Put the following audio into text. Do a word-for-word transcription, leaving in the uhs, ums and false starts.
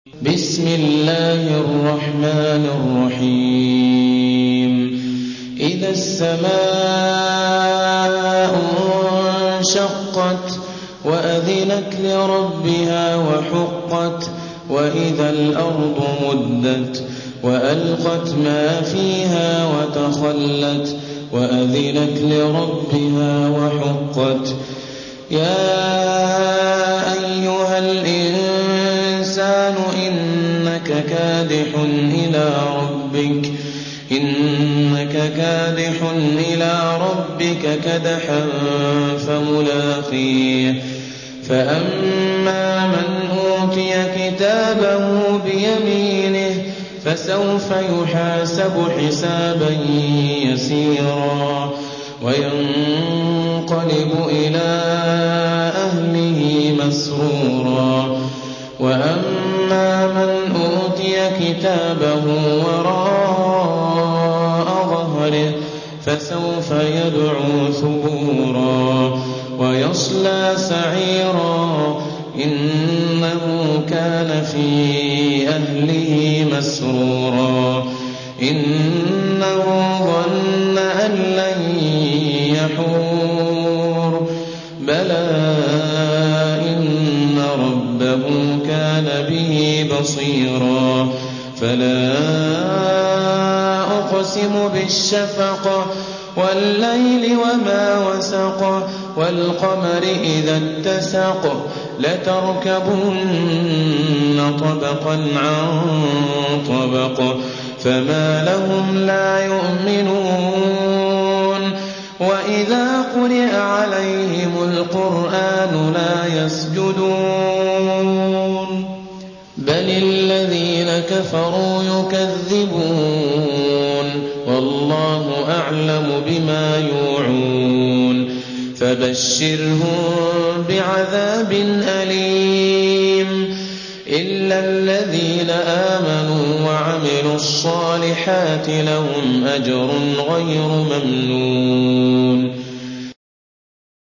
بسم الله الرحمن الرحيم إذا السماء انشقت وأذنت لربها وحقت وإذا الأرض مدت وألقت ما فيها وتخلت وأذنت لربها وحقت يا أيها الإنسان إنك كادح إلى ربك إنك كادح إلى ربك كدحا فملاقيه فأما من أوتي كتابه بيمينه فسوف يحاسب حسابا يسيرا وينقلب إلى أهله مسرورا وأما من أوتي كتابه وراء ظهره فسوف يدعو ثبورا ويصلى سعيرا إنه كان في أهله مسرورا إنه ظن أن لن يحور بلى إن ربه كان به بصيرا فلا أقسم بالشفق والليل وما وسق والقمر إذا اتسق لتركبن طبقا عن طبق فما لهم لا يؤمنون وإذا قرئ عليهم القرآن لا يسجدون بل الذين كفروا يكذبون والله أعلم بما يوعون فبشرهم بعذاب أليم إلا الذين آمنوا وعملوا الصالحات لهم أجر غير ممنون